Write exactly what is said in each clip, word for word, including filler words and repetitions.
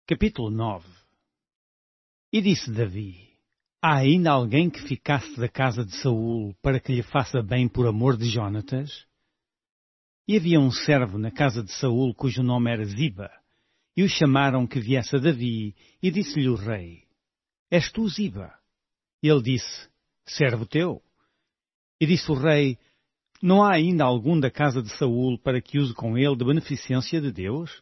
Capítulo nove. E disse Davi: Há ainda alguém que ficasse da casa de Saul para que lhe faça bem por amor de Jonatas? E havia um servo na casa de Saul cujo nome era Ziba, e o chamaram que viesse a Davi, e disse-lhe o rei: És tu Ziba? E ele disse: Servo teu. E disse o rei: Não há ainda algum da casa de Saul para que use com ele de beneficência de Deus?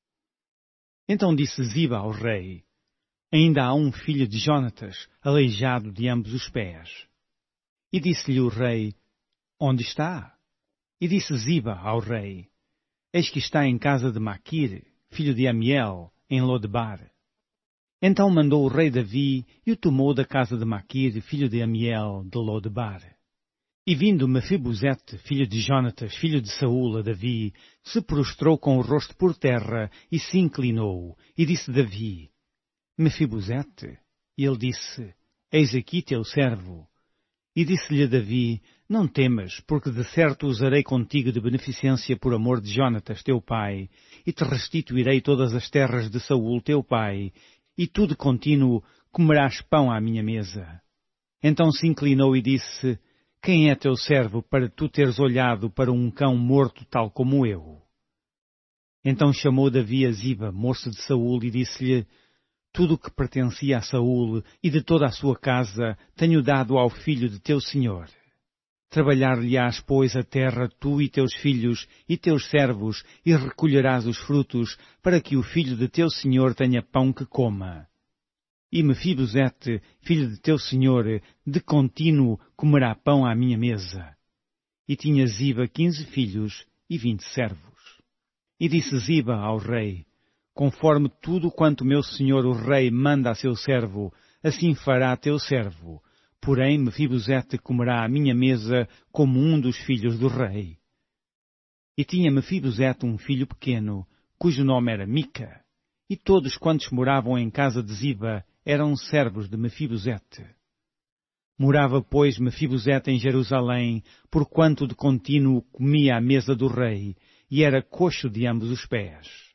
Então disse Ziba ao rei: Ainda há um filho de Jonatas, aleijado de ambos os pés. E disse-lhe o rei: Onde está? E disse Ziba ao rei: Eis que está em casa de Maquir, filho de Amiel, em Lodebar. Então mandou o rei Davi e o tomou da casa de Maquir, filho de Amiel, de Lodebar. E vindo Mefibosete, filho de Jonatas, filho de Saul, a Davi, se prostrou com o rosto por terra e se inclinou, e disse Davi: Mefibosete? E ele disse: Eis aqui teu servo. E disse-lhe Davi: Não temas, porque de certo usarei contigo de beneficência por amor de Jonatas teu pai, e te restituirei todas as terras de Saul teu pai, e tu de contínuo comerás pão à minha mesa. Então se inclinou e disse: Quem é teu servo para tu teres olhado para um cão morto tal como eu? Então chamou Davi a Ziba, moço de Saul, e disse-lhe: Tudo o que pertencia a Saul e de toda a sua casa tenho dado ao filho de teu senhor. Trabalhar-lhe-ás, pois, a terra, tu e teus filhos e teus servos, e recolherás os frutos, para que o filho de teu senhor tenha pão que coma. E Mefibosete, filho de teu senhor, de contínuo comerá pão à minha mesa. E tinha Ziba quinze filhos e vinte servos. E disse Ziba ao rei: Conforme tudo quanto meu senhor o rei manda a seu servo, assim fará teu servo. Porém Mefibosete comerá à minha mesa como um dos filhos do rei. E tinha Mefibosete um filho pequeno, cujo nome era Mica. E todos quantos moravam em casa de Ziba eram servos de Mefibosete. Morava, pois, Mefibosete em Jerusalém, porquanto de contínuo comia à mesa do rei, e era coxo de ambos os pés.